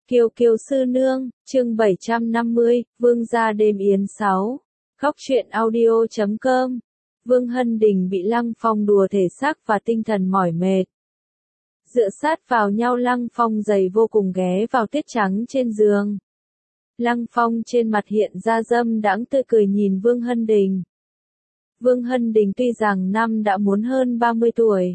Kiều Kiều sư nương, chương 750, Vương gia đêm yến 6. Góc truyện audio.com. Vương Hân Đình bị Lăng Phong đùa thể xác và tinh thần mỏi mệt. Dựa sát vào nhau, Lăng Phong dày vô cùng ghé vào tiết trắng trên giường. Lăng Phong trên mặt hiện ra dâm đãng tươi cười nhìn Vương Hân Đình. Vương Hân Đình tuy rằng năm đã muốn hơn 30 tuổi,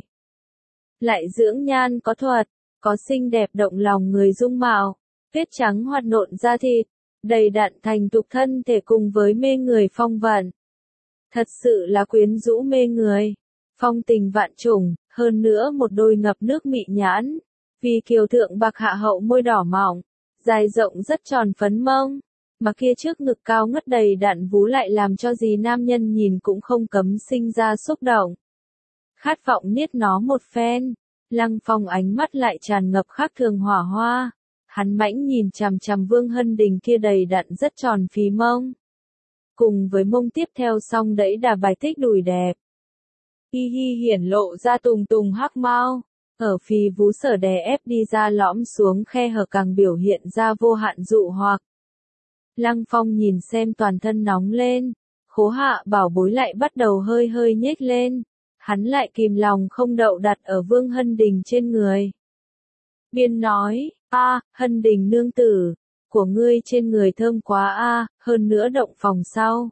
lại dưỡng nhan có thuật, có xinh đẹp động lòng người dung mạo, tuyết trắng hoạt nộn da thịt, đầy đặn thành thục thân thể cùng với mê người phong vận. Thật sự là quyến rũ mê người, phong tình vạn trùng, hơn nữa một đôi ngập nước mị nhãn, vì kiều thượng bạc hạ hậu môi đỏ mỏng, dài rộng rất tròn phấn mông, mà kia trước ngực cao ngất đầy đặn vú lại làm cho gì nam nhân nhìn cũng không cấm sinh ra xúc động. Khát vọng niết nó một phen, Lăng Phong ánh mắt lại tràn ngập khác thường hỏa hoa. Hắn mãnh nhìn chằm chằm Vương Hân Đình kia đầy đặn rất tròn phì mông. Cùng với mông tiếp theo song đẫy đà bài thích đùi đẹp. Hi hi hiển lộ ra tùng tùng hắc mau. Ở phì vú sở đè ép đi ra lõm xuống khe hở càng biểu hiện ra vô hạn dụ hoặc. Lăng Phong nhìn xem toàn thân nóng lên. Khố hạ bảo bối lại bắt đầu hơi hơi nhếch lên. Hắn lại kìm lòng không đậu đặt ở Vương Hân Đình trên người. Biên nói, Hân Đình nương tử, của ngươi trên người thơm quá hơn nữa động phòng sau.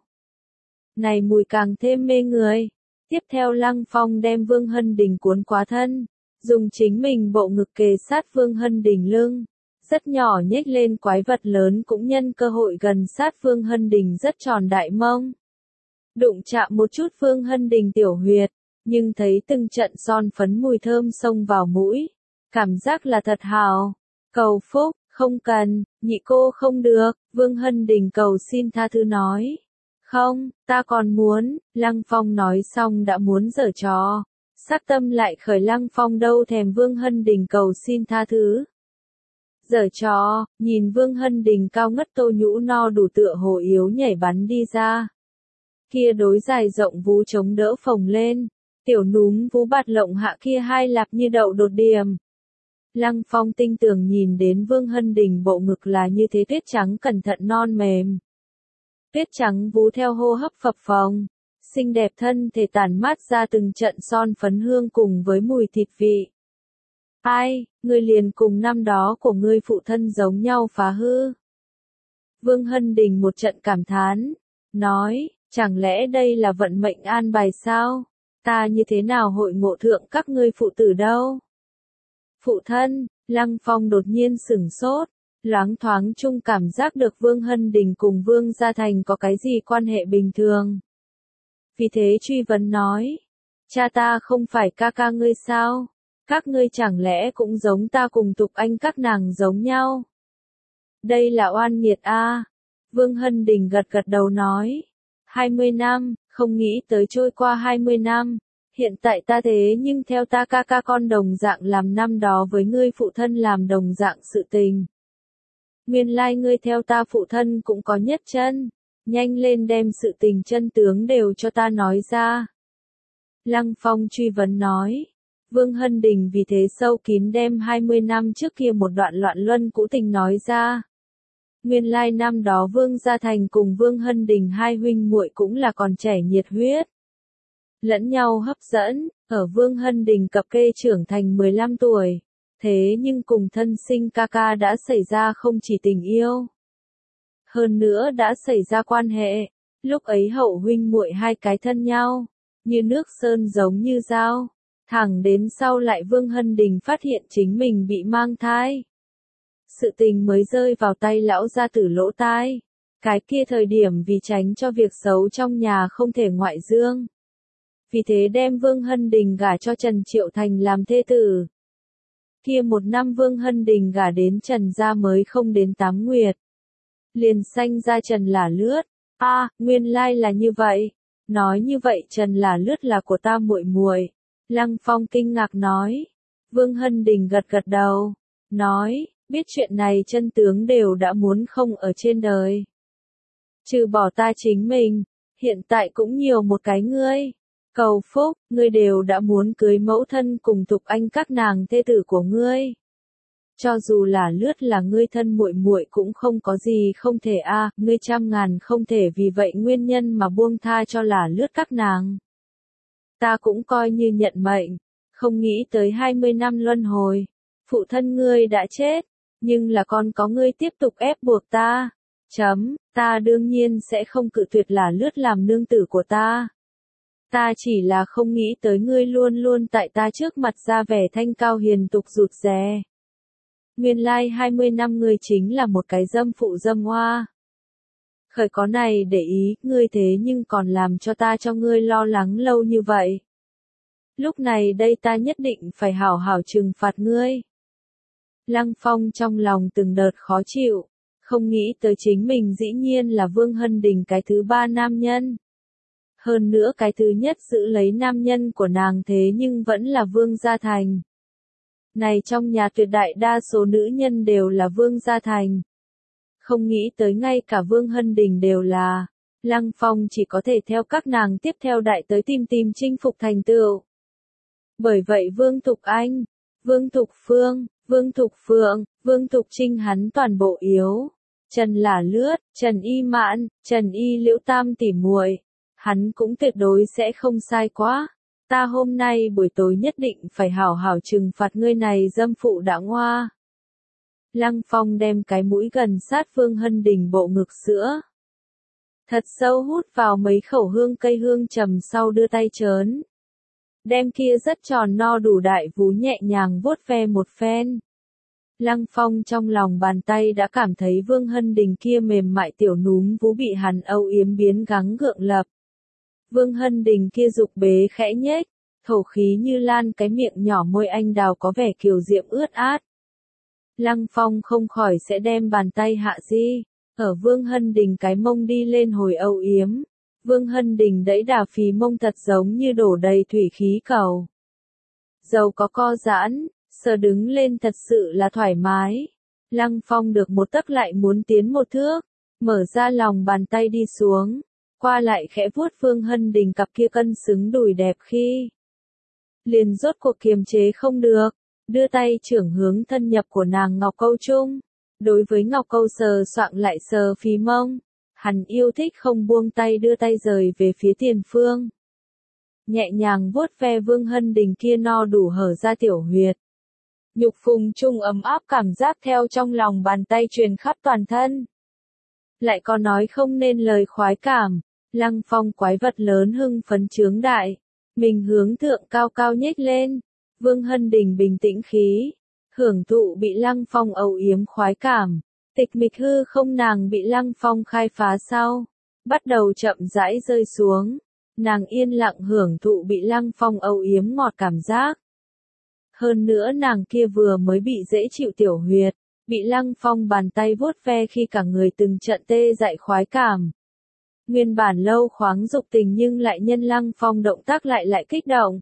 Này mùi càng thêm mê người. Tiếp theo Lăng Phong đem Vương Hân Đình cuốn quá thân, dùng chính mình bộ ngực kề sát Vương Hân Đình lưng. Rất nhỏ nhếch lên quái vật lớn cũng nhân cơ hội gần sát Vương Hân Đình rất tròn đại mông. Đụng chạm một chút Vương Hân Đình tiểu huyệt, nhưng thấy từng trận son phấn mùi thơm xông vào mũi. Cảm giác là thật hào. Cầu phúc, không cần, nhị cô không được, Vương Hân Đình cầu xin tha thứ nói. Không, ta còn muốn, Lăng Phong nói xong đã muốn giở trò. Sát tâm lại khởi Lăng Phong đâu thèm Vương Hân Đình cầu xin tha thứ. Giở trò, nhìn Vương Hân Đình cao ngất tô nhũ no đủ tựa hồ yếu nhảy bắn đi ra. Kia đối dài rộng vú chống đỡ phồng lên, tiểu núm vú bạt lộng hạ kia hai lạp như đậu đột điểm. Lăng Phong tinh tường nhìn đến Vương Hân Đình bộ ngực là như thế tuyết trắng cẩn thận non mềm. Tuyết trắng vú theo hô hấp phập phồng, xinh đẹp thân thể tản mát ra từng trận son phấn hương cùng với mùi thịt vị. Ai, ngươi liền cùng năm đó của ngươi phụ thân giống nhau phá hư. Vương Hân Đình một trận cảm thán, nói, chẳng lẽ đây là vận mệnh an bài sao? Ta như thế nào hội ngộ thượng các ngươi phụ tử đâu? Phụ thân, Lăng Phong đột nhiên sửng sốt, loáng thoáng chung cảm giác được Vương Hân Đình cùng Vương Gia Thành có cái gì quan hệ bình thường. Vì thế truy vấn nói, cha ta không phải ca ca ngươi sao? Các ngươi chẳng lẽ cũng giống ta cùng Tục Anh các nàng giống nhau? Đây là oan nghiệt Vương Hân Đình gật gật đầu nói, 20 năm, không nghĩ tới trôi qua 20 năm. Hiện tại ta thế nhưng theo ta ca ca con đồng dạng làm năm đó với ngươi phụ thân làm đồng dạng sự tình. Nguyên lai ngươi theo ta phụ thân cũng có nhất chân, nhanh lên đem sự tình chân tướng đều cho ta nói ra. Lăng Phong truy vấn nói, Vương Hân Đình vì thế sâu kín đem 20 năm trước kia một đoạn loạn luân cũ tình nói ra. Nguyên lai năm đó Vương Gia Thành cùng Vương Hân Đình hai huynh muội cũng là còn trẻ nhiệt huyết. Lẫn nhau hấp dẫn, ở Vương Hân Đình cập kê trưởng thành 15 tuổi, thế nhưng cùng thân sinh ca ca đã xảy ra không chỉ tình yêu. Hơn nữa đã xảy ra quan hệ, lúc ấy hậu huynh muội hai cái thân nhau, như nước sơn giống như dao, thẳng đến sau lại Vương Hân Đình phát hiện chính mình bị mang thai. Sự tình mới rơi vào tay lão gia tử lỗ tai, cái kia thời điểm vì tránh cho việc xấu trong nhà không thể ngoại dương. Vì thế đem Vương Hân Đình gả cho Trần Triệu Thành làm thê tử. Kia một năm Vương Hân Đình gả đến Trần gia mới không đến 8 nguyệt. Liền sanh ra Trần Lả Lướt. Nguyên lai là như vậy. Nói như vậy Trần Lả Lướt là của ta muội muội. Lăng Phong kinh ngạc nói. Vương Hân Đình gật gật đầu. Nói, biết chuyện này chân tướng đều đã muốn không ở trên đời. Trừ bỏ ta chính mình, hiện tại cũng nhiều một cái ngươi. Cầu phúc, ngươi đều đã muốn cưới mẫu thân cùng Tục Anh các nàng thê tử của ngươi. Cho dù là Lướt là ngươi thân muội muội cũng không có gì không thể a, ngươi trăm ngàn không thể vì vậy nguyên nhân mà buông tha cho là Lướt các nàng. Ta cũng coi như nhận mệnh, không nghĩ tới 20 năm luân hồi, phụ thân ngươi đã chết, nhưng là còn có ngươi tiếp tục ép buộc ta. Ta đương nhiên sẽ không cự tuyệt là Lướt làm nương tử của ta. Ta chỉ là không nghĩ tới ngươi luôn luôn tại ta trước mặt ra vẻ thanh cao hiền tục rụt rè. Nguyên lai 20 năm ngươi chính là một cái dâm phụ dâm hoa. Khởi có này để ý, ngươi thế nhưng còn làm cho ta cho ngươi lo lắng lâu như vậy. Lúc này đây ta nhất định phải hảo hảo trừng phạt ngươi. Lăng Phong trong lòng từng đợt khó chịu, không nghĩ tới chính mình dĩ nhiên là Vương Hân Đình cái thứ ba nam nhân. Hơn nữa cái thứ nhất giữ lấy nam nhân của nàng thế nhưng vẫn là Vương Gia Thành. Này trong nhà tuyệt đại đa số nữ nhân đều là Vương Gia Thành. Không nghĩ tới ngay cả Vương Hân Đình đều là. Lăng Phong chỉ có thể theo các nàng tiếp theo đại tới tìm chinh phục thành tựu. Bởi vậy Vương Thục Anh, Vương Thục Phương, Vương Thục Phượng, Vương Thục Trinh hắn toàn bộ yếu. Trần là Lướt, Trần Y Mạn, Trần Y Liễu tam tỉ muội, hắn cũng tuyệt đối sẽ không sai quá. Ta hôm nay buổi tối nhất định phải hảo hảo trừng phạt ngươi này dâm phụ đã ngoa. Lăng Phong đem cái mũi gần sát Vương Hân Đình bộ ngực sữa. Thật sâu hút vào mấy khẩu hương cây hương trầm sau đưa tay trớn. Đem kia rất tròn no đủ đại vú nhẹ nhàng vuốt ve một phen. Lăng Phong trong lòng bàn tay đã cảm thấy Vương Hân Đình kia mềm mại tiểu núm vú bị hắn âu yếm biến gắng gượng lập. Vương Hân Đình kia dục bế khẽ nhếch, thổ khí như lan cái miệng nhỏ môi anh đào có vẻ kiều diễm ướt át. Lăng Phong không khỏi sẽ đem bàn tay hạ di, ở Vương Hân Đình cái mông đi lên hồi âu yếm. Vương Hân Đình đẫy đà phì mông thật giống như đổ đầy thủy khí cầu. Dầu có co giãn, sờ đứng lên thật sự là thoải mái. Lăng Phong được một tấc lại muốn tiến một thước, mở ra lòng bàn tay đi xuống, qua lại khẽ vuốt Vương Hân Đình cặp kia cân xứng đùi đẹp khi. Liền rốt cuộc kiềm chế không được, đưa tay trưởng hướng thân nhập của nàng ngọc câu chung. Đối với ngọc câu sờ soạng lại sờ phí mông, hắn yêu thích không buông tay đưa tay rời về phía tiền phương. Nhẹ nhàng vuốt ve Vương Hân Đình kia no đủ hở ra tiểu huyệt. Nhục phùng chung ấm áp cảm giác theo trong lòng bàn tay truyền khắp toàn thân. Lại có nói không nên lời khoái cảm, Lăng Phong quái vật lớn hưng phấn trướng đại, mình hướng thượng cao cao nhếch lên, Vương Hân Đình bình tĩnh khí, hưởng thụ bị Lăng Phong âu yếm khoái cảm, tịch mịch hư không nàng bị Lăng Phong khai phá sau, bắt đầu chậm rãi rơi xuống, nàng yên lặng hưởng thụ bị Lăng Phong âu yếm ngọt cảm giác. Hơn nữa nàng kia vừa mới bị dễ chịu tiểu huyệt, bị Lăng Phong bàn tay vuốt ve khi cả người từng trận tê dại khoái cảm. Nguyên bản lâu khoáng dục tình nhưng lại nhân Lăng Phong động tác lại kích động.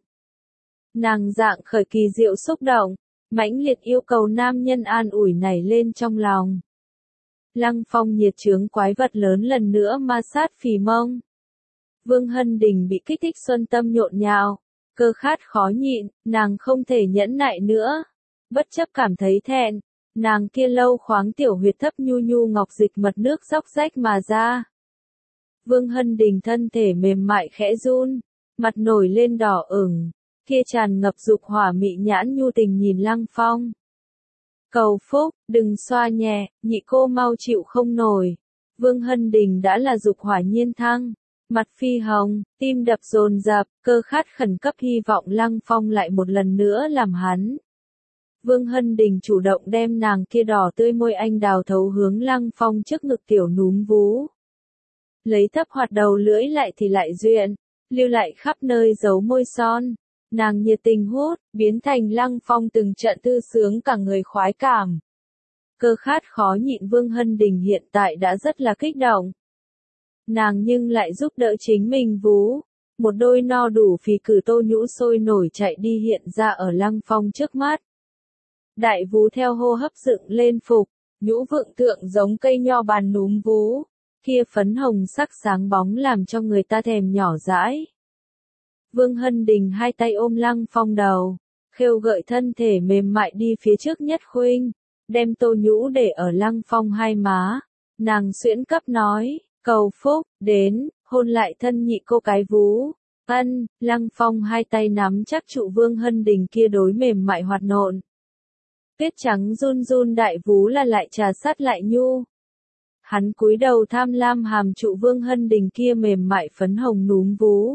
Nàng dạng khởi kỳ diệu xúc động, mãnh liệt yêu cầu nam nhân an ủi nảy lên trong lòng. Lăng Phong nhiệt chướng quái vật lớn lần nữa ma sát phì mông. Vương Hân Đình bị kích thích xuân tâm nhộn nhạo, cơ khát khó nhịn, nàng không thể nhẫn nại nữa. Bất chấp cảm thấy thẹn, nàng kia lâu khoáng tiểu huyệt thấp nhu nhu ngọc dịch mật nước róc rách mà ra. Vương Hân Đình thân thể mềm mại khẽ run, mặt nổi lên đỏ ửng, kia tràn ngập dục hỏa mị nhãn nhu tình nhìn Lăng Phong. Cầu phúc, đừng xoa nhẹ, nhị cô mau chịu không nổi. Vương Hân Đình đã là dục hỏa nhiên thăng, mặt phi hồng, tim đập dồn dập, cơ khát khẩn cấp hy vọng Lăng Phong lại một lần nữa làm hắn. Vương Hân Đình chủ động đem nàng kia đỏ tươi môi anh đào thấu hướng Lăng Phong trước ngực tiểu núm vú. Lấy thấp hoạt đầu lưỡi lại thì lại duyện, lưu lại khắp nơi dấu môi son. Nàng nhiệt tình hút, biến thành Lăng Phong từng trận tư sướng cả người khoái cảm. Cơ khát khó nhịn Vương Hân Đình hiện tại đã rất là kích động. Nàng nhưng lại giúp đỡ chính mình vú. Một đôi no đủ phì cử tô nhũ sôi nổi chạy đi hiện ra ở Lăng Phong trước mắt. Đại vú theo hô hấp dựng lên phục, nhũ vượng tượng giống cây nho bàn núm vú. Kia phấn hồng sắc sáng bóng làm cho người ta thèm nhỏ dãi. Vương Hân Đình hai tay ôm Lăng Phong đầu, khêu gợi thân thể mềm mại đi phía trước nhất khuynh, đem Tô Nhũ để ở Lăng Phong hai má. Nàng xuyễn cấp nói, cầu phúc, đến, hôn lại thân nhị cô cái vú. Ân, Lăng Phong hai tay nắm chắc trụ Vương Hân Đình kia đối mềm mại hoạt nộn. Tuyết trắng run run đại vú là lại trà sát lại nhu. Hắn cúi đầu tham lam hàm trụ Vương Hân Đình kia mềm mại phấn hồng núm vú.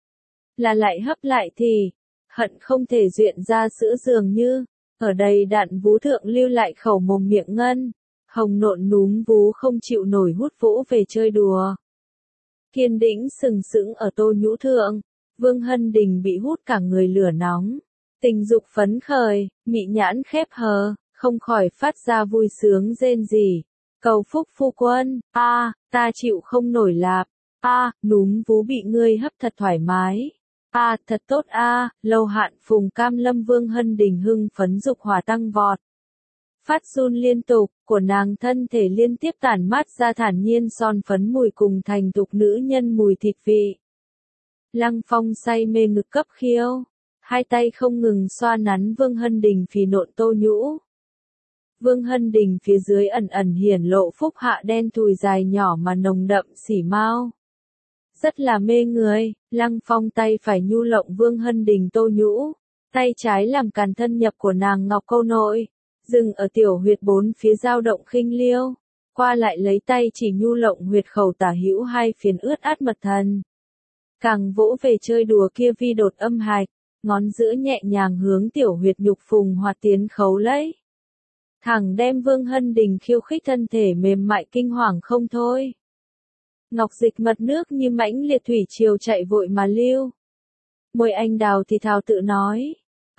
Là lại hấp lại thì, hận không thể duyện ra sữa dường như, ở đây đạn vú thượng lưu lại khẩu mồm miệng ngân, hồng nộn núm vú không chịu nổi hút vỗ về chơi đùa. Kiên đĩnh sừng sững ở Tô Nhũ thượng, Vương Hân Đình bị hút cả người lửa nóng, tình dục phấn khởi, mị nhãn khép hờ, không khỏi phát ra vui sướng rên rỉ. Cầu phúc phu quân, ta chịu không nổi lạp, núm vú bị ngươi hấp thật thoải mái. Thật tốt lâu hạn phùng cam lâm Vương Hân Đình hưng phấn dục hỏa tăng vọt. Phát run liên tục, của nàng thân thể liên tiếp tản mát ra thản nhiên son phấn mùi cùng thành thục nữ nhân mùi thịt vị. Lăng Phong say mê ngực cấp khiêu, hai tay không ngừng xoa nắn Vương Hân Đình phì nộn Tô Nhũ. Vương Hân Đình phía dưới ẩn ẩn hiển lộ phúc hạ đen thùi dài nhỏ mà nồng đậm xỉ mau. Rất là mê người, Lăng Phong tay phải nhu lộng Vương Hân Đình Tô Nhũ, tay trái làm càn thân nhập của nàng ngọc câu nội, dừng ở tiểu huyệt bốn phía dao động khinh liêu, qua lại lấy tay chỉ nhu lộng huyệt khẩu tả hữu hai phiến ướt át mật thần. Càng vỗ về chơi đùa kia vi đột âm hạch, ngón giữa nhẹ nhàng hướng tiểu huyệt nhục phùng hoạt tiến khấu lấy. Thẳng đem Vương Hân Đình khiêu khích thân thể mềm mại kinh hoàng không thôi. Ngọc dịch mật nước như mãnh liệt thủy triều chạy vội mà lưu. Môi anh đào thì thào tự nói.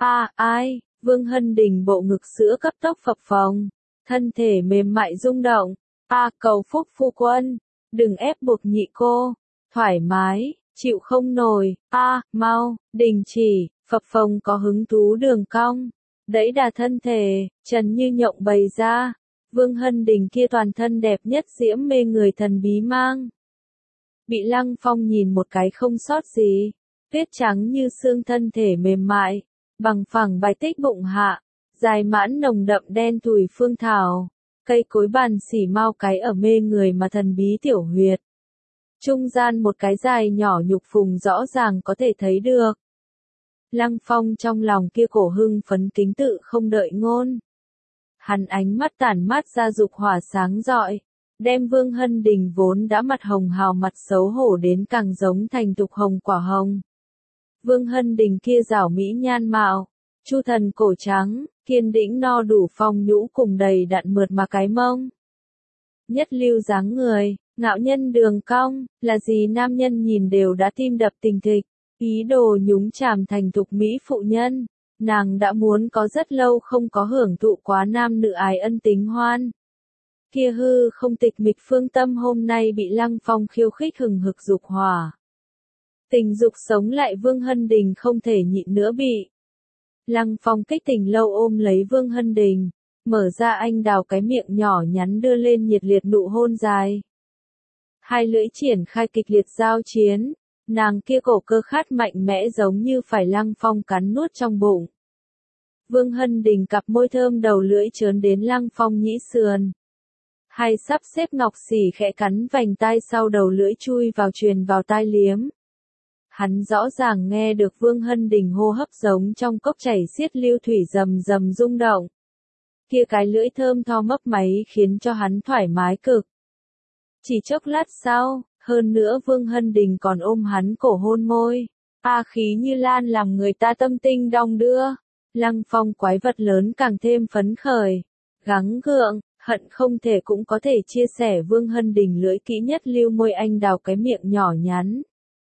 Ai, Vương Hân Đình bộ ngực sữa cấp tốc phập phồng. Thân thể mềm mại rung động. Cầu phúc phu quân. Đừng ép buộc nhị cô. Thoải mái, chịu không nổi. Mau, đình chỉ, phập phồng có hứng thú đường cong. Đẩy đà thân thể, trần như nhộng bày ra. Vương Hân Đình kia toàn thân đẹp nhất diễm mê người thần bí mang. Bị Lăng Phong nhìn một cái không sót gì. Tuyết trắng như xương thân thể mềm mại. Bằng phẳng bài tích bụng hạ. Dài mãn nồng đậm đen thùi phương thảo. Cây cối bàn xỉ mau cái ở mê người mà thần bí tiểu huyệt. Trung gian một cái dài nhỏ nhục phùng rõ ràng có thể thấy được. Lăng Phong trong lòng kia cổ hưng phấn kính tự không đợi ngôn. Hắn ánh mắt tản mát ra dục hỏa sáng rọi, đem Vương Hân Đình vốn đã mặt hồng hào mặt xấu hổ đến càng giống thành thục hồng quả hồng. Vương Hân Đình kia rảo mỹ nhan mạo, chu thần cổ trắng, kiên đĩnh no đủ phong nhũ cùng đầy đặn mượt mà cái mông. Nhất lưu dáng người, ngạo nhân đường cong, là gì nam nhân nhìn đều đã tim đập tình thịch. Ý đồ nhúng chàm thành thục mỹ phụ nhân, nàng đã muốn có rất lâu không có hưởng thụ quá nam nữ ái ân tính hoan. Kia hư không tịch mịch phương tâm hôm nay bị Lăng Phong khiêu khích hừng hực dục hỏa. Tình dục sống lại Vương Hân Đình không thể nhịn nữa bị. Lăng Phong kích tình lâu ôm lấy Vương Hân Đình, mở ra anh đào cái miệng nhỏ nhắn đưa lên nhiệt liệt nụ hôn dài. Hai lưỡi triển khai kịch liệt giao chiến. Nàng kia cổ cơ khát mạnh mẽ giống như phải Lăng Phong cắn nuốt trong bụng. Vương Hân Đình cặp môi thơm đầu lưỡi trớn đến Lăng Phong nhĩ sườn. Hay sắp xếp ngọc xỉ khẽ cắn vành tai sau đầu lưỡi chui vào truyền vào tai liếm. Hắn rõ ràng nghe được Vương Hân Đình hô hấp giống trong cốc chảy xiết lưu thủy rầm rầm rung động. Kia cái lưỡi thơm tho mấp máy khiến cho hắn thoải mái cực. Chỉ chốc lát sau, hơn nữa Vương Hân Đình còn ôm hắn cổ hôn môi. Khí như lan làm người ta tâm tinh đong đưa. Lăng Phong quái vật lớn càng thêm phấn khởi. Gắng gượng, hận không thể cũng có thể chia sẻ Vương Hân Đình lưỡi kỹ nhất lưu môi anh đào cái miệng nhỏ nhắn.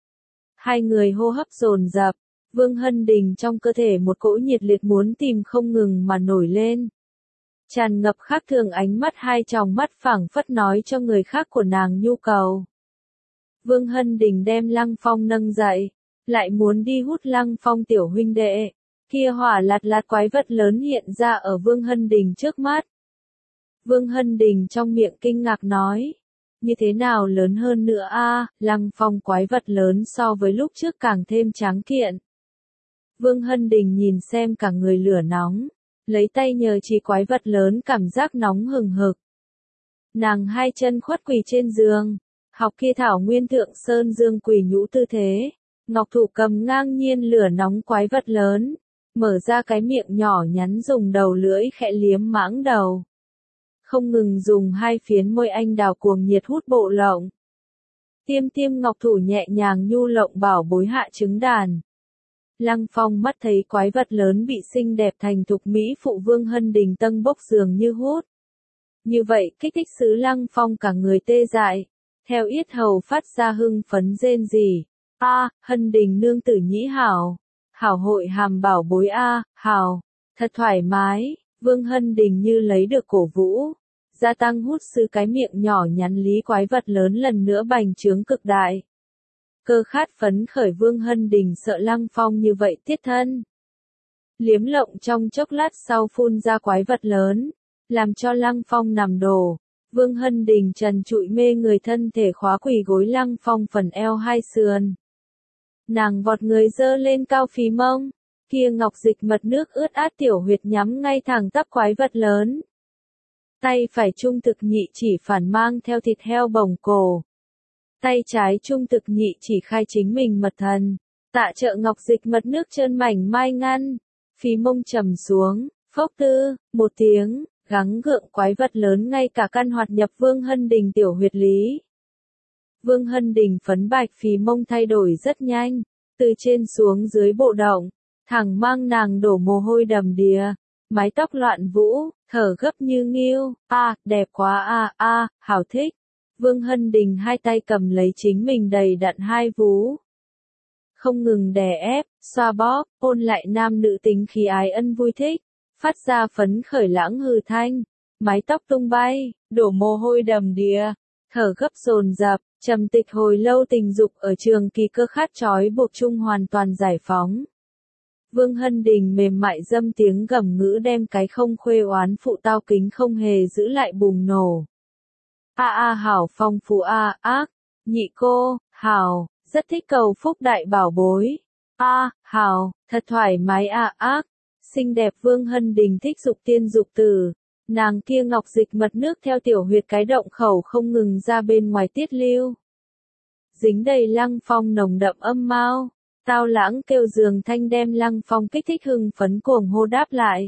Hai người hô hấp dồn dập. Vương Hân Đình trong cơ thể một cỗ nhiệt liệt muốn tìm không ngừng mà nổi lên. Tràn ngập khác thường ánh mắt hai tròng mắt phảng phất nói cho người khác của nàng nhu cầu. Vương Hân Đình đem Lăng Phong nâng dậy, lại muốn đi hút Lăng Phong tiểu huynh đệ. Kia hỏa lạt lạt quái vật lớn hiện ra ở Vương Hân Đình trước mắt. Vương Hân Đình trong miệng kinh ngạc nói. Như thế nào lớn hơn nữa Lăng Phong quái vật lớn so với lúc trước càng thêm tráng kiện. Vương Hân Đình nhìn xem cả người lửa nóng. lấy tay nhờ chỉ quái vật lớn cảm giác nóng hừng hực. Nàng hai chân khuất quỳ trên giường, học kia thảo nguyên thượng sơn dương quỳ nhũ tư thế, ngọc thủ cầm ngang nhiên lửa nóng quái vật lớn, mở ra cái miệng nhỏ nhắn dùng đầu lưỡi khẽ liếm mãng đầu. Không ngừng dùng hai phiến môi anh đào cuồng nhiệt hút bộ lộng. Tiêm tiêm ngọc thủ nhẹ nhàng nhu lộng bảo bối hạ trứng đàn. Lăng Phong mắt thấy quái vật lớn bị xinh đẹp thành thục mỹ phụ Vương Hân Đình tâng bốc dường như hút. Như vậy kích thích xứ Lăng Phong cả người tê dại, theo yết hầu phát ra hưng phấn rên rỉ. Hân Đình nương tử nhĩ hảo, hảo hội hàm bảo bối hảo, thật thoải mái, Vương Hân Đình như lấy được cổ vũ, gia tăng hút sư cái miệng nhỏ nhắn lý quái vật lớn lần nữa bành trướng cực đại. Cơ khát phấn khởi Vương Hân Đình sợ Lăng Phong như vậy tiết thân. Liếm lộng trong chốc lát sau phun ra quái vật lớn, làm cho Lăng Phong nằm đổ. Vương Hân Đình trần trụi mê người thân thể khóa quỳ gối Lăng Phong phần eo hai sườn. Nàng vọt người dơ lên cao phì mông, kia ngọc dịch mật nước ướt át tiểu huyệt nhắm ngay thẳng tắp quái vật lớn. Tay phải trung thực nhị chỉ phản mang theo thịt heo bồng cổ. Tay trái trung thực nhị chỉ khai chính mình mật thần, tạ trợ ngọc dịch mật nước trơn mảnh mai ngăn, phí mông trầm xuống, phốc tư, một tiếng, gắng gượng quái vật lớn ngay cả căn hoạt nhập Vương Hân Đình tiểu huyệt lý. Vương Hân Đình phấn bạch phí mông thay đổi rất nhanh, từ trên xuống dưới bộ động, thẳng mang nàng đổ mồ hôi đầm đìa, mái tóc loạn vũ, thở gấp như nghiêu, đẹp quá hảo thích. Vương Hân Đình hai tay cầm lấy chính mình đầy đặn hai vú. Không ngừng đè ép, xoa bóp, ôn lại nam nữ tính khí ái ân vui thích, phát ra phấn khởi lãng hừ thanh, mái tóc tung bay, đổ mồ hôi đầm đìa, thở gấp dồn dập, trầm tịch hồi lâu tình dục ở trường kỳ cơ khát trói buộc chung hoàn toàn giải phóng. Vương Hân Đình mềm mại dâm tiếng gầm ngữ đem cái không khuê oán phụ tao kính không hề giữ lại bùng nổ. Hảo phong phú ác, nhị cô, hảo, rất thích cầu phúc đại bảo bối. Hảo, thật thoải mái ác, xinh đẹp Vương Hân Đình thích dục tiên dục tử, nàng kia ngọc dịch mật nước theo tiểu huyệt cái động khẩu không ngừng ra bên ngoài tiết lưu. Dính đầy Lăng Phong nồng đậm âm mao, tao lãng kêu giường thanh đem Lăng Phong kích thích hưng phấn cuồng hô đáp lại.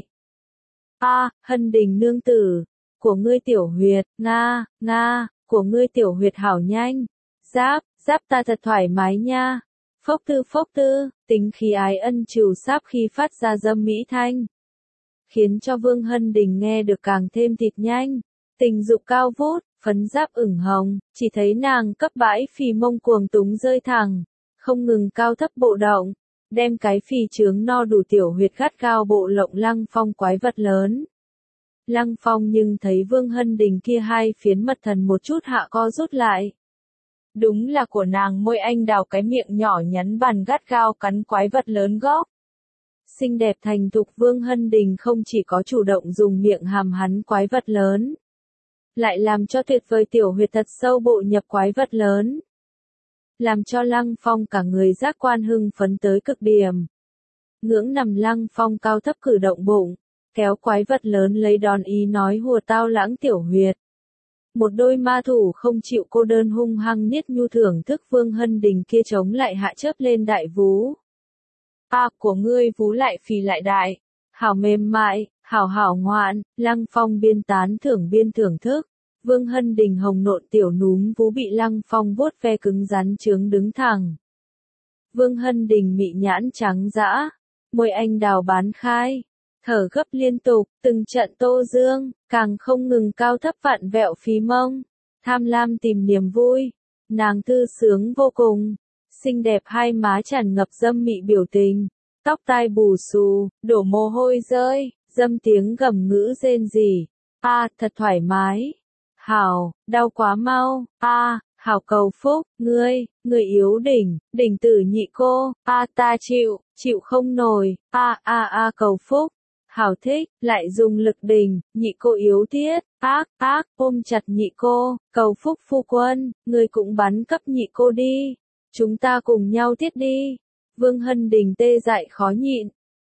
Hân Đình nương tử, của ngươi tiểu huyệt, nga, của ngươi tiểu huyệt hảo nhanh, giáp ta thật thoải mái nha. Phốc tư, tính khí ái ân trừ sáp khi phát ra dâm mỹ thanh. Khiến cho Vương Hân Đình nghe được càng thêm thịt nhanh, tình dục cao vút, phấn giáp ửng hồng, chỉ thấy nàng cấp bãi phì mông cuồng túng rơi thẳng, không ngừng cao thấp bộ động, đem cái phì trướng no đủ tiểu huyệt gắt gao bộ lộng Lăng Phong quái vật lớn. Lăng Phong nhưng thấy Vương Hân Đình kia hai phiến mật thần một chút hạ co rút lại. Đúng là của nàng môi anh đào cái miệng nhỏ nhắn bàn gắt gao cắn quái vật lớn góc. Xinh đẹp thành thục Vương Hân Đình không chỉ có chủ động dùng miệng hàm hắn quái vật lớn, lại làm cho tuyệt vời tiểu huyệt thật sâu bộ nhập quái vật lớn. Làm cho Lăng Phong cả người giác quan hưng phấn tới cực điểm. Ngưỡng nằm Lăng Phong cao thấp cử động bụng, kéo quái vật lớn lấy đòn ý nói hùa tao lãng tiểu huyệt. Một đôi ma thủ không chịu cô đơn hung hăng niết nhu thưởng thức Vương Hân Đình kia chống lại hạ chớp lên đại vú. Của ngươi vú lại phì lại đại, hảo mềm mại, hảo ngoạn, Lăng Phong biên tán thưởng biên thưởng thức. Vương Hân Đình hồng nộn tiểu núm vú bị Lăng Phong vuốt ve cứng rắn trướng đứng thẳng. Vương Hân Đình mị nhãn trắng dã, môi anh đào bán khai, thở gấp liên tục, từng trận tô dương, càng không ngừng cao thấp vặn vẹo phí mông, tham lam tìm niềm vui, nàng thư sướng vô cùng, xinh đẹp hai má tràn ngập dâm mị biểu tình, tóc tai bù xù, đổ mồ hôi rơi, dâm tiếng gầm ngữ rên rỉ, thật thoải mái, hảo, đau quá mau, hảo cầu phúc, ngươi yếu đỉnh tử nhị cô, ta chịu không nổi, cầu phúc. Hảo thích, lại dùng lực đỉnh, nhị cô yếu tiết, ôm chặt nhị cô, cầu phúc phu quân, người cũng bắn cấp nhị cô đi, chúng ta cùng nhau tiết đi. Vương Hân Đình tê dại khó nhịn,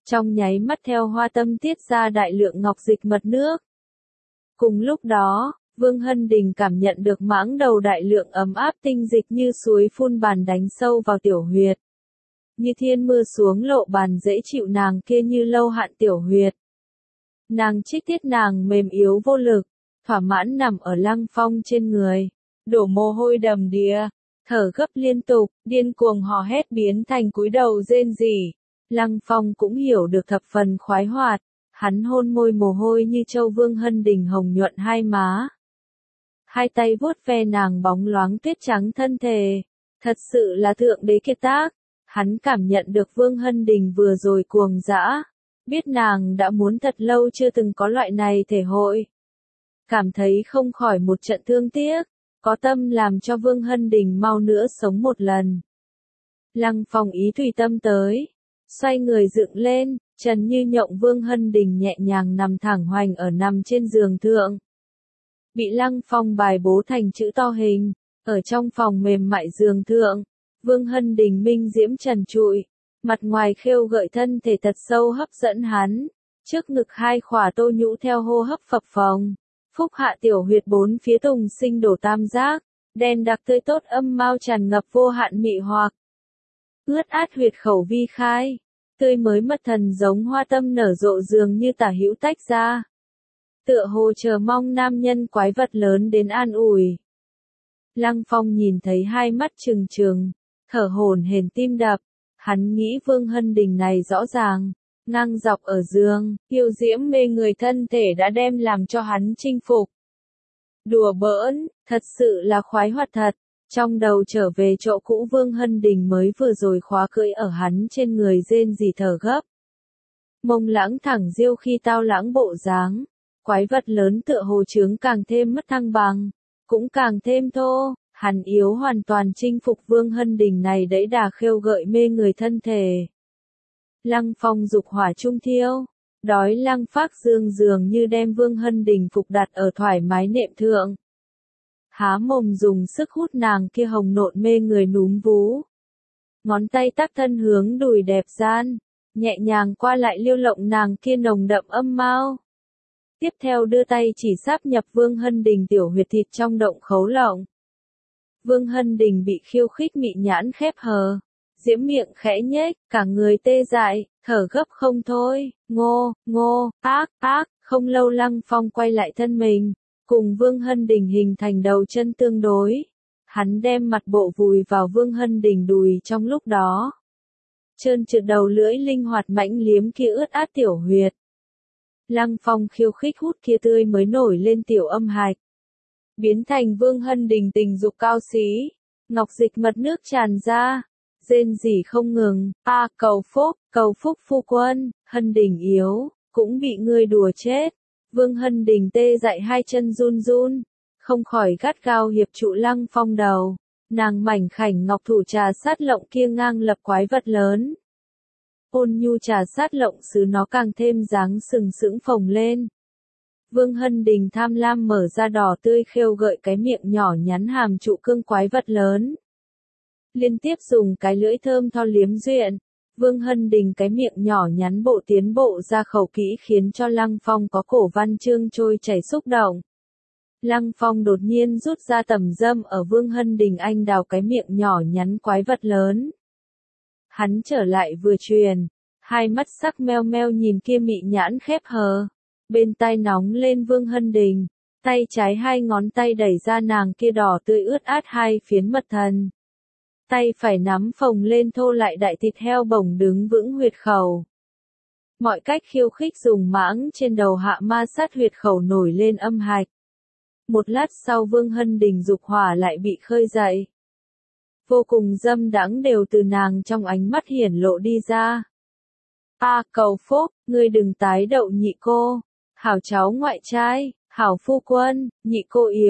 trong nháy mắt theo hoa tâm tiết ra đại lượng ngọc dịch mật nước. Cùng lúc đó, Vương Hân Đình cảm nhận được mãng đầu đại lượng ấm áp tinh dịch như suối phun bàn đánh sâu vào tiểu huyệt. Như thiên mưa xuống lộ bàn dễ chịu nàng kia như lâu hạn tiểu huyệt. Nàng trích tiết nàng mềm yếu vô lực, thỏa mãn nằm ở Lăng Phong trên người, đổ mồ hôi đầm đìa, thở gấp liên tục, điên cuồng hò hét biến thành cúi đầu rên rỉ. Lăng Phong cũng hiểu được thập phần khoái hoạt, hắn hôn môi mồ hôi như châu Vương Hân Đình hồng nhuận hai má. Hai tay vuốt ve nàng bóng loáng tuyết trắng thân thể, thật sự là thượng đế kiệt tác. Hắn cảm nhận được Vương Hân Đình vừa rồi cuồng dã, biết nàng đã muốn thật lâu chưa từng có loại này thể hội. Cảm thấy không khỏi một trận thương tiếc, có tâm làm cho Vương Hân Đình mau nữa sống một lần. Lăng Phong ý tùy tâm tới, xoay người dựng lên, trần như nhộng Vương Hân Đình nhẹ nhàng nằm thẳng hoành ở nằm trên giường thượng. Bị Lăng Phong bài bố thành chữ to hình, ở trong phòng mềm mại giường thượng, Vương Hân Đình minh diễm trần trụi, mặt ngoài khêu gợi thân thể thật sâu hấp dẫn hắn, trước ngực hai khỏa tô nhũ theo hô hấp phập phồng, phúc hạ tiểu huyệt bốn phía tùng sinh đổ tam giác, đen đặc tươi tốt âm mau tràn ngập vô hạn mị hoặc. Ướt át huyệt khẩu vi khai, tươi mới mật thần giống hoa tâm nở rộ dường như tả hữu tách ra. Tựa hồ chờ mong nam nhân quái vật lớn đến an ủi. Lăng Phong nhìn thấy hai mắt trừng trừng, thở hổn hển tim đập, hắn nghĩ Vương Hân Đình này rõ ràng, ngang dọc ở giường, yêu diễm mê người thân thể đã đem làm cho hắn chinh phục. Đùa bỡn, thật sự là khoái hoạt thật, trong đầu trở về chỗ cũ Vương Hân Đình mới vừa rồi khóa cưỡi ở hắn trên người rên rỉ thở gấp. Mông lãng thẳng diêu khi tao lãng bộ dáng, quái vật lớn tựa hồ trướng càng thêm mất thăng bằng, cũng càng thêm thô. Hắn yếu hoàn toàn chinh phục Vương Hân Đình này đẫy đà khêu gợi mê người thân thể. Lăng Phong dục hỏa trung thiêu, đói lăng phác dương dường như đem Vương Hân Đình phục đặt ở thoải mái nệm thượng. Há mồm dùng sức hút nàng kia hồng nộn mê người núm vú. Ngón tay tác thân hướng đùi đẹp gian, nhẹ nhàng qua lại liêu lộng nàng kia nồng đậm âm mao. Tiếp theo đưa tay chỉ sáp nhập Vương Hân Đình tiểu huyệt thịt trong động khấu lộng. Vương Hân Đình bị khiêu khích mị nhãn khép hờ, diễm miệng khẽ nhếch, cả người tê dại, thở gấp không thôi, ngô, ngô, ác, không lâu Lăng Phong quay lại thân mình, cùng Vương Hân Đình hình thành đầu chân tương đối. Hắn đem mặt bộ vùi vào Vương Hân Đình đùi trong lúc đó. Trơn trượt đầu lưỡi linh hoạt mãnh liếm kia ướt át tiểu huyệt. Lăng Phong khiêu khích hút kia tươi mới nổi lên tiểu âm hạch. Biến thành Vương Hân Đình tình dục cao xí, ngọc dịch mật nước tràn ra, rên rỉ không ngừng, cầu phúc phu quân, Hân Đình yếu, cũng bị ngươi đùa chết. Vương Hân Đình tê dại hai chân run run, không khỏi gắt gao hiệp trụ Lăng Phong đầu, nàng mảnh khảnh ngọc thủ trà sát lộng kia ngang lập quái vật lớn. Ôn nhu trà sát lộng xứ nó càng thêm dáng sừng sững phồng lên. Vương Hân Đình tham lam mở ra đỏ tươi khêu gợi cái miệng nhỏ nhắn hàm trụ cương quái vật lớn. Liên tiếp dùng cái lưỡi thơm tho liếm duyện, Vương Hân Đình cái miệng nhỏ nhắn bộ tiến bộ ra khẩu kỹ khiến cho Lăng Phong có cổ văn chương trôi chảy xúc động. Lăng Phong đột nhiên rút ra tầm dâm ở Vương Hân Đình anh đào cái miệng nhỏ nhắn quái vật lớn. Hắn trở lại vừa truyền, hai mắt sắc meo meo nhìn kia mị nhãn khép hờ. Bên tai nóng lên Vương Hân Đình, tay trái hai ngón tay đẩy ra nàng kia đỏ tươi ướt át hai phiến mật thần. Tay phải nắm phồng lên thô lại đại thịt heo bổng đứng vững huyệt khẩu. Mọi cách khiêu khích dùng mãng trên đầu hạ ma sát huyệt khẩu nổi lên âm hạch. Một lát sau Vương Hân Đình dục hỏa lại bị khơi dậy. Vô cùng dâm đãng đều từ nàng trong ánh mắt hiển lộ đi ra. Cầu phúc, ngươi đừng tái đậu nhị cô. Hảo cháu ngoại trai, hảo phu quân, nhị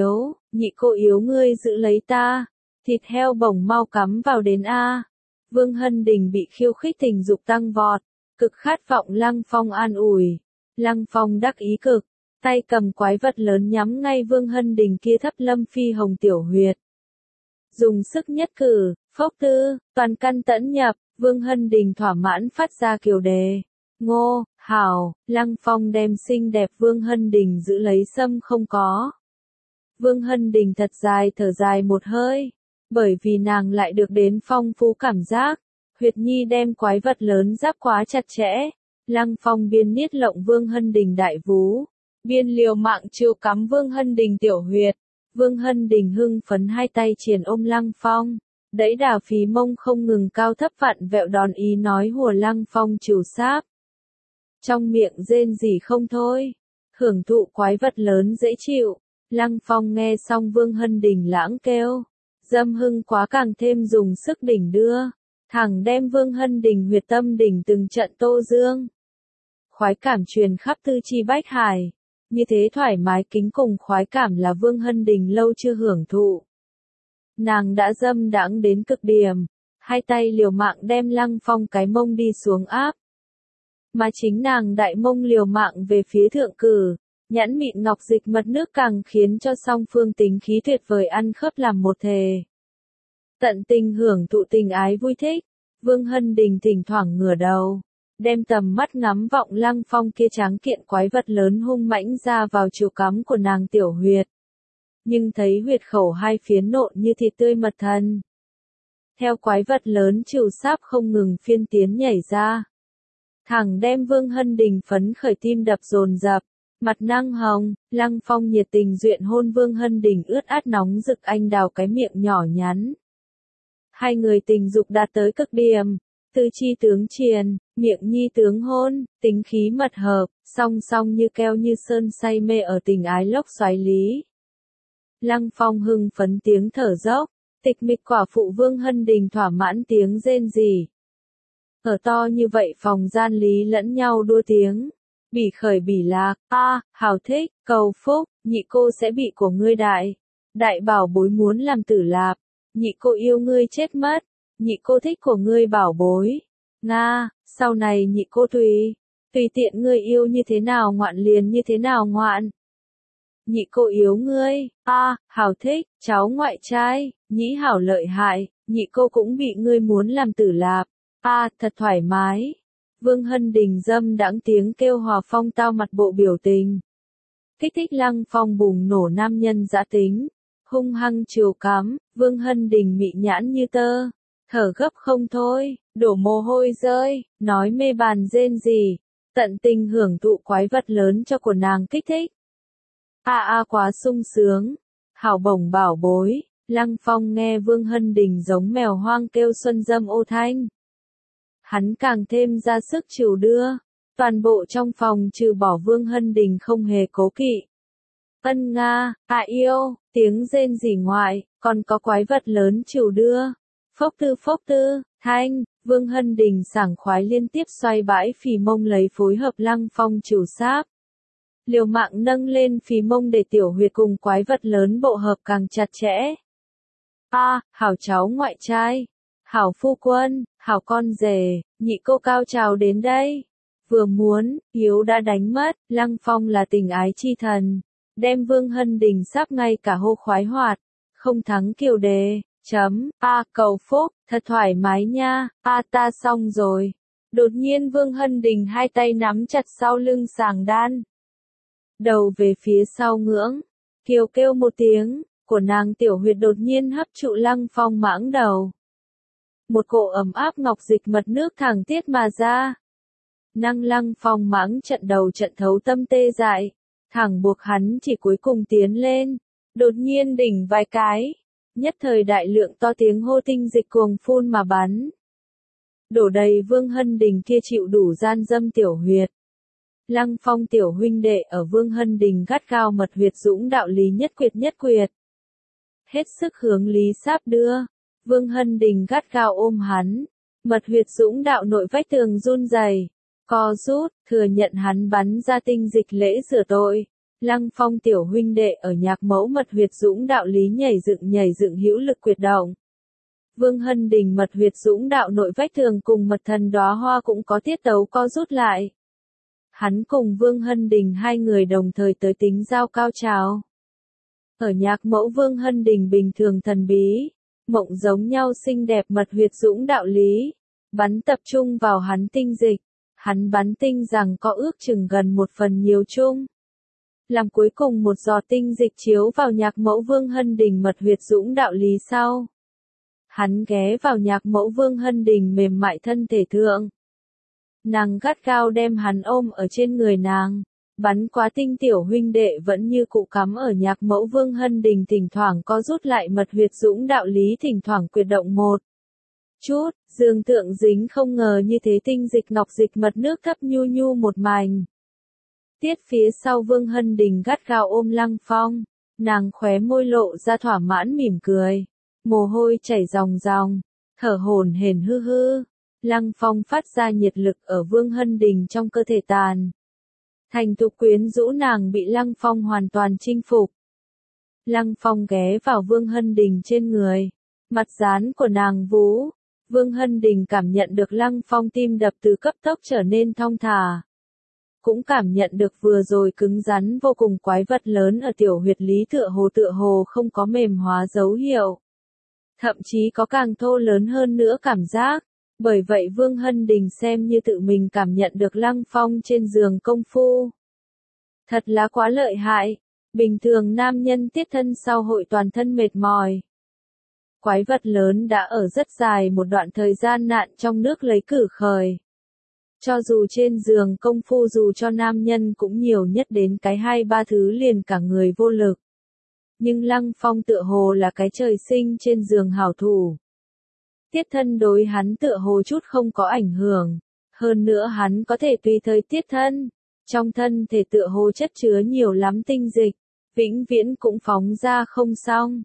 cô yếu ngươi giữ lấy ta. Thịt heo bổng mau cắm vào đến a. Vương Hân Đình bị khiêu khích tình dục tăng vọt, cực khát vọng Lăng Phong an ủi. Lăng Phong đắc ý cực, tay cầm quái vật lớn nhắm ngay Vương Hân Đình kia thấp lâm phi hồng tiểu huyệt. Dùng sức nhất cử, phốc tư, toàn căn tẫn nhập, Vương Hân Đình thỏa mãn phát ra kiều đề. Ngô, hảo, Lăng Phong đem xinh đẹp Vương Hân Đình giữ lấy xâm không có. Vương Hân Đình thật dài thở dài một hơi, bởi vì nàng lại được đến phong phú cảm giác. Huyệt Nhi đem quái vật lớn giáp quá chặt chẽ. Lăng Phong biên niết lộng Vương Hân Đình đại vú, biên liều mạng chiêu cắm Vương Hân Đình tiểu huyệt. Vương Hân Đình hưng phấn hai tay triển ôm Lăng Phong, đẫy đà phí mông không ngừng cao thấp vặn vẹo đòn ý nói hùa Lăng Phong trừ sáp. Trong miệng rên rỉ không thôi, hưởng thụ quái vật lớn dễ chịu. Lăng Phong nghe xong Vương Hân Đình lãng kêu, dâm hưng quá càng thêm dùng sức đỉnh đưa, thẳng đem Vương Hân Đình huyệt tâm đỉnh từng trận tô dương. Khoái cảm truyền khắp tư chi bách hải, như thế thoải mái kính cùng khoái cảm là Vương Hân Đình lâu chưa hưởng thụ. Nàng đã dâm đãng đến cực điểm, hai tay liều mạng đem Lăng Phong cái mông đi xuống áp. Mà chính nàng đại mông liều mạng về phía thượng cử, nhãn mịn ngọc dịch mật nước càng khiến cho song phương tính khí tuyệt vời ăn khớp làm một thể. Tận tình hưởng thụ tình ái vui thích, Vương Hân Đình thỉnh thoảng ngửa đầu, đem tầm mắt ngắm vọng Lăng Phong kia tráng kiện quái vật lớn hung mãnh ra vào chiều cắm của nàng tiểu huyệt. Nhưng thấy huyệt khẩu hai phiến nộn như thịt tươi mật thần. Theo quái vật lớn chiều sáp không ngừng phiên tiến nhảy ra. Thẳng đem Vương Hân Đình phấn khởi tim đập dồn dập, mặt năng hồng. Lăng Phong nhiệt tình duyện hôn Vương Hân Đình ướt át nóng rực anh đào cái miệng nhỏ nhắn. Hai người tình dục đạt tới cực điểm, tư chi tướng triền, miệng nhi tướng hôn, tính khí mật hợp, song song như keo như sơn say mê ở tình ái lốc xoáy lý. Lăng Phong hưng phấn tiếng thở dốc, tịch mịch quả phụ Vương Hân Đình thỏa mãn tiếng rên rỉ. Ở to như vậy phòng gian lý lẫn nhau đua tiếng, bỉ khởi bỉ lạc, hào thích, cầu phúc, nhị cô sẽ bị của ngươi đại bảo bối muốn làm tử lạp, nhị cô yêu ngươi chết mất, nhị cô thích của ngươi bảo bối, Nga, sau này nhị cô tùy tiện ngươi yêu như thế nào ngoạn liền như thế nào ngoạn. Nhị cô yếu ngươi, hảo thích, cháu ngoại trai, nhĩ hảo lợi hại, nhị cô cũng bị ngươi muốn làm tử lạp, thật thoải mái. Vương Hân Đình dâm đãng tiếng kêu hòa phong tao mặt bộ biểu tình. Kích thích Lăng Phong bùng nổ nam nhân dã tính, hung hăng chiều cắm, Vương Hân Đình mị nhãn như tơ, thở gấp không thôi, đổ mồ hôi rơi, nói mê bàn rên rỉ, tận tình hưởng thụ quái vật lớn cho của nàng kích thích. Quá sung sướng, hảo bổng bảo bối. Lăng Phong nghe Vương Hân Đình giống mèo hoang kêu xuân dâm ô thanh. Hắn càng thêm ra sức chiều đưa, toàn bộ trong phòng trừ bỏ Vương Hân Đình không hề cố kỵ. Ân Nga, yêu, tiếng rên rỉ ngoại, còn có quái vật lớn chiều đưa. Phốc tư, thanh, Vương Hân Đình sảng khoái liên tiếp xoay bãi phì mông lấy phối hợp Lăng Phong chiều sáp. Liều mạng nâng lên phì mông để tiểu huyệt cùng quái vật lớn bộ hợp càng chặt chẽ. Hảo cháu ngoại trai, hảo phu quân, hảo con rể, nhị cô cao trào đến đây. Vừa muốn, yếu đã đánh mất, Lăng Phong là tình ái chi thần, đem Vương Hân Đình sắp ngay cả hô khoái hoạt, không thắng kiều đề, cầu phúc, thật thoải mái nha, ta xong rồi. Đột nhiên Vương Hân Đình hai tay nắm chặt sau lưng sàng đan. Đầu về phía sau ngưỡng, kêu một tiếng, của nàng tiểu huyệt đột nhiên hấp trụ Lăng Phong mãng đầu. Một cỗ ấm áp ngọc dịch mật nước thẳng tiết mà ra. Lăng Phong mãng trận đầu trận thấu tâm tê dại, thẳng buộc hắn chỉ cuối cùng tiến lên, đột nhiên đỉnh vài cái, nhất thời đại lượng to tiếng hô tinh dịch cuồng phun mà bắn. Đổ đầy Vương Hân Đình kia chịu đủ gian dâm tiểu huyệt. Lăng Phong tiểu huynh đệ ở Vương Hân Đình gắt gao mật huyệt dũng đạo lý nhất quyệt. Hết sức hướng lý sáp đưa, Vương Hân Đình gắt gao ôm hắn, mật huyệt dũng đạo nội vách tường run rẩy, co rút, thừa nhận hắn bắn ra tinh dịch lễ rửa tội. Lăng Phong tiểu huynh đệ ở nhạc mẫu mật huyệt dũng đạo lý nhảy dựng hữu lực quyệt động. Vương Hân Đình mật huyệt dũng đạo nội vách tường cùng mật thần đóa hoa cũng có tiết tấu co rút lại. Hắn cùng Vương Hân Đình hai người đồng thời tới tính giao cao trào. Ở nhạc mẫu Vương Hân Đình bình thường thần bí, mộng giống nhau xinh đẹp mật huyệt dũng đạo lý, bắn tập trung vào hắn tinh dịch, Hắn bắn tinh rằng có ước chừng gần 1/phần nhiều chung. Làm cuối cùng một giọt tinh dịch chiếu vào nhạc mẫu Vương Hân Đình mật huyệt dũng đạo lý sau. Hắn ghé vào nhạc mẫu Vương Hân Đình mềm mại thân thể thượng. Nàng gắt gao đem hắn ôm ở trên người nàng. Bắn quá tinh tiểu huynh đệ vẫn như cụ cắm ở nhạc mẫu Vương Hân Đình, thỉnh thoảng có rút lại mật huyệt dũng đạo lý, thỉnh thoảng quyệt động một chút, dương tượng dính không ngờ như thế tinh dịch ngọc dịch mật nước thấp nhu nhu một mảnh. Tiết phía sau Vương Hân Đình gắt gao ôm Lăng Phong, nàng khóe môi lộ ra thỏa mãn mỉm cười, mồ hôi chảy ròng ròng, thở hổn hển hư hư. Lăng Phong phát ra nhiệt lực ở Vương Hân Đình trong cơ thể tàn. Thành thục quyến rũ nàng bị Lăng Phong hoàn toàn chinh phục. Lăng Phong ghé vào Vương Hân Đình trên người, mặt dán của nàng vú. Vương Hân Đình cảm nhận được Lăng Phong tim đập từ cấp tốc trở nên thong thả. Cũng cảm nhận được vừa rồi cứng rắn vô cùng quái vật lớn ở tiểu huyệt lý tựa hồ không có mềm hóa dấu hiệu. Thậm chí có càng thô lớn hơn nữa cảm giác. Bởi vậy Vương Hân Đình xem như tự mình cảm nhận được Lăng Phong trên giường công phu. Thật là quá lợi hại. Bình thường nam nhân tiết thân sau hội toàn thân mệt mỏi. Quái vật lớn đã ở rất dài một đoạn thời gian nạn trong nước lấy cử khởi. Cho dù trên giường công phu dù cho nam nhân cũng nhiều nhất đến cái 2-3 thứ liền cả người vô lực. Nhưng Lăng Phong tựa hồ là cái trời sinh trên giường hảo thủ. Tiết thân đối hắn tựa hồ chút không có ảnh hưởng. Hơn nữa hắn có thể tùy thời tiết thân. Trong thân thể tựa hồ chất chứa nhiều lắm tinh dịch. Vĩnh viễn cũng phóng ra không xong.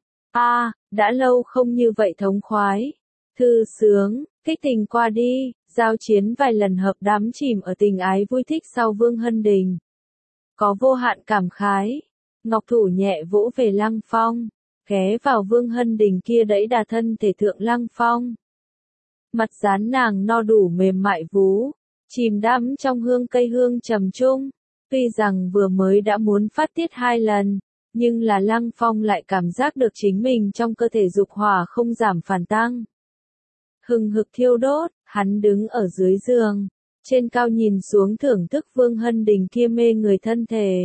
Đã lâu không như vậy thống khoái. Thư sướng, kích tình qua đi, giao chiến vài lần hợp đắm chìm ở tình ái vui thích sau Vương Hân Đình. Có vô hạn cảm khái. Ngọc thủ nhẹ vỗ về Lăng Phong. Ghé vào Vương Hân Đình kia đẩy đà thân thể thượng Lăng Phong. Mặt dán nàng no đủ mềm mại vú, chìm đắm trong hương cây hương trầm trung. Tuy rằng vừa mới đã muốn phát tiết 2 lần, nhưng là Lăng Phong lại cảm giác được chính mình trong cơ thể dục hỏa không giảm phản tăng. Hừng hực thiêu đốt, hắn đứng ở dưới giường, trên cao nhìn xuống thưởng thức Vương Hân Đình kia mê người thân thể.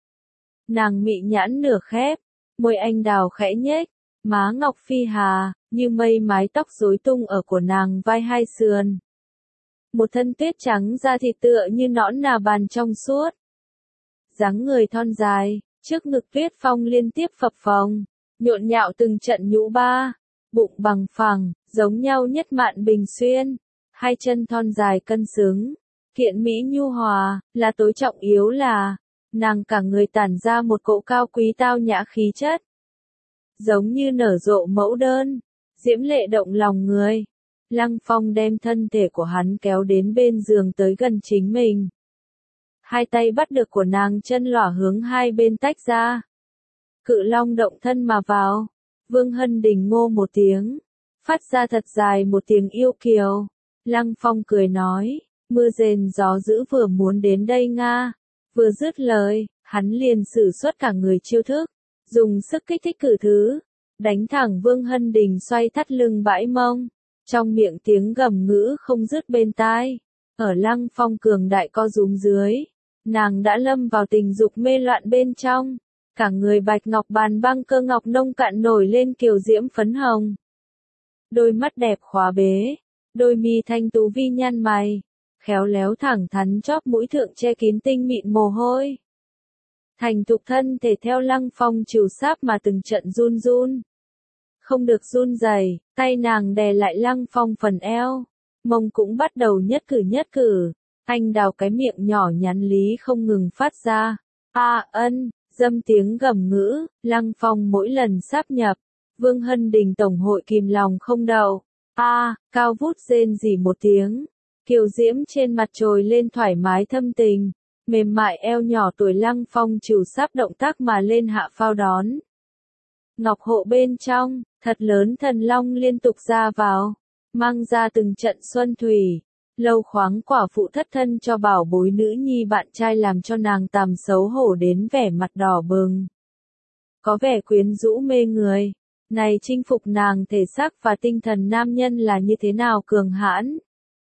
Nàng mị nhãn nửa khép, môi anh đào khẽ nhếch, má ngọc phi hà, như mây mái tóc rối tung ở của nàng vai hai sườn. Một thân tuyết trắng da thịt tựa như nõn nà bàn trong suốt. Dáng người thon dài, trước ngực tuyết phong liên tiếp phập phồng, nhộn nhạo từng trận nhũ ba, bụng bằng phẳng, giống nhau nhất mạn bình xuyên, hai chân thon dài cân xứng, kiện mỹ nhu hòa, là tối trọng yếu là, nàng cả người tản ra một cỗ cao quý tao nhã khí chất. Giống như nở rộ mẫu đơn, diễm lệ động lòng người. Lăng Phong đem thân thể của hắn kéo đến bên giường tới gần chính mình. Hai tay bắt được của nàng, chân lỏa hướng hai bên tách ra. Cự long động thân mà vào. Vương Hân Đình ngô một tiếng, phát ra thật dài một tiếng yêu kiều. Lăng Phong cười nói, mưa rền gió dữ vừa muốn đến đây Nga. Vừa dứt lời, hắn liền sử xuất cả người chiêu thức, dùng sức kích thích cử thứ, đánh thẳng Vương Hân Đình xoay thắt lưng bãi mông. Trong miệng tiếng gầm ngữ không dứt bên tai. Ở Lăng Phong cường đại co rúm dưới, nàng đã lâm vào tình dục mê loạn bên trong. Cả người bạch ngọc bàn băng cơ ngọc nông cạn nổi lên kiều diễm phấn hồng. Đôi mắt đẹp khóa bế, đôi mi thanh tú vi nhăn mày, khéo léo thẳng thắn chóp mũi thượng che kín tinh mịn mồ hôi. Thành thục thân thể theo Lăng Phong trìu sáp mà từng trận run run. Không được run rẩy, tay nàng đè lại Lăng Phong phần eo, mông cũng bắt đầu nhất cử, anh đào cái miệng nhỏ nhắn lý không ngừng phát ra. Dâm tiếng gầm ngữ, Lăng Phong mỗi lần sáp nhập, Vương Hân Đình tổng hội kìm lòng không đậu. Cao vút rên rỉ một tiếng, kiều diễm trên mặt trồi lên thoải mái thâm tình, mềm mại eo nhỏ tuổi Lăng Phong trìu sáp động tác mà lên hạ phao đón. Ngọc hộ bên trong, thật lớn thần long liên tục ra vào, mang ra từng trận xuân thủy. Lâu khoáng quả phụ thất thân cho bảo bối nữ nhi bạn trai làm cho nàng tàm xấu hổ đến vẻ mặt đỏ bừng. Có vẻ quyến rũ mê người, này chinh phục nàng thể xác và tinh thần nam nhân là như thế nào cường hãn.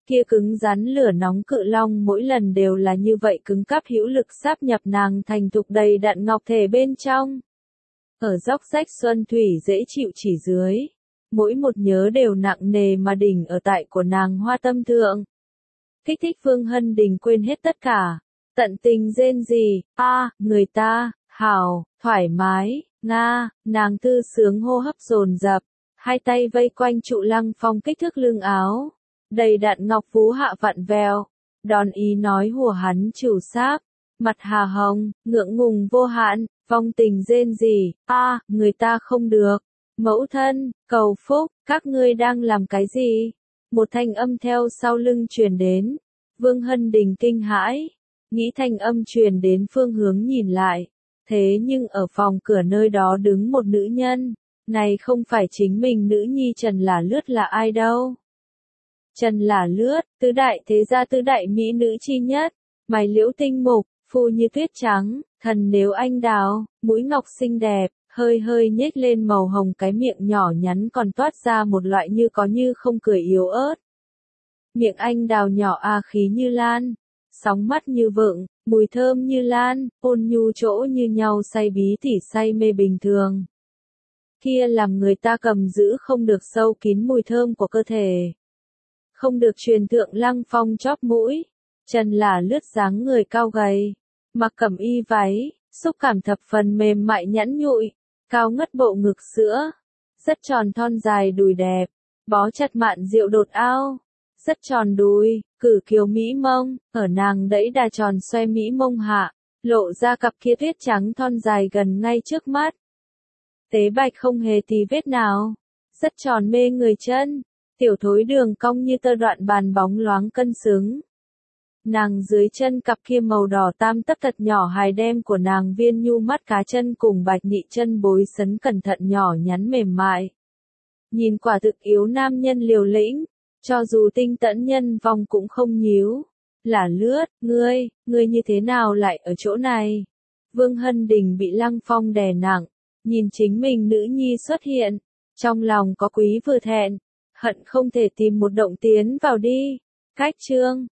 Kia cứng rắn lửa nóng cự long mỗi lần đều là như vậy cứng cáp hữu lực sáp nhập nàng thành thục đầy đặn ngọc thể bên trong. Ở dốc rách xuân thủy dễ chịu chỉ dưới, mỗi một nhớ đều nặng nề mà đỉnh ở tại của nàng hoa tâm thượng. Kích thích Phương Hân Đình quên hết tất cả, tận tình rên rỉ, người ta, hảo, thoải mái, nga, nàng thư sướng hô hấp dồn dập, hai tay vây quanh trụ Lăng Phong kích thước lưng áo, đầy đặn ngọc phú hạ vặn vẹo, đòn ý nói hùa hắn trừ sáp, mặt hà hồng, ngượng ngùng vô hạn, vong tình rên rỉ, người ta không được, mẫu thân, cầu phúc, các ngươi đang làm cái gì? Một thanh âm theo sau lưng truyền đến, Vương Hân Đình kinh hãi, nghĩ thanh âm truyền đến phương hướng nhìn lại, thế nhưng ở phòng cửa nơi đó đứng một nữ nhân, này không phải chính mình nữ nhi Trần Là Lướt là ai đâu. Trần Là Lướt, tứ đại thế gia tứ đại mỹ nữ chi nhất, mày liễu tinh mục, phu như tuyết trắng, thần nếu anh đào, mũi ngọc xinh đẹp, hơi hơi nhếch lên màu hồng cái miệng nhỏ nhắn còn toát ra một loại như có như không cười yếu ớt. Miệng anh đào nhỏ khí như lan, sóng mắt như vượng, mùi thơm như lan, ôn nhu chỗ như nhau say bí tỉ say mê bình thường. Kia làm người ta cầm giữ không được sâu kín mùi thơm của cơ thể. Không được truyền thượng Lăng Phong chóp mũi, Trần Là Lướt dáng người cao gầy, mặc cẩm y váy, xúc cảm thập phần mềm mại nhẵn nhụi, cao ngất bộ ngực sữa, rất tròn thon dài đùi đẹp, bó chặt mạn diệu đột ao, rất tròn đùi, cử kiều mỹ mông, ở nàng đẫy đà tròn xoe mỹ mông hạ, lộ ra cặp kia tuyết trắng thon dài gần ngay trước mắt. Tế bạch không hề tì vết nào, rất tròn mê người chân, tiểu thối đường cong như tơ đoạn bàn bóng loáng cân xứng. Nàng dưới chân cặp kia màu đỏ tam tấc thật nhỏ hài đem của nàng viên nhu mắt cá chân cùng bạch nhị chân bối sấn cẩn thận nhỏ nhắn mềm mại. Nhìn quả thực yếu nam nhân liều lĩnh, cho dù tinh tẫn nhân vong cũng không nhíu. Là Lướt, ngươi như thế nào lại ở chỗ này? Vương Hân Đình bị Lăng Phong đè nặng, nhìn chính mình nữ nhi xuất hiện, trong lòng có quý vừa thẹn, hận không thể tìm một động tiến vào đi. Cách chương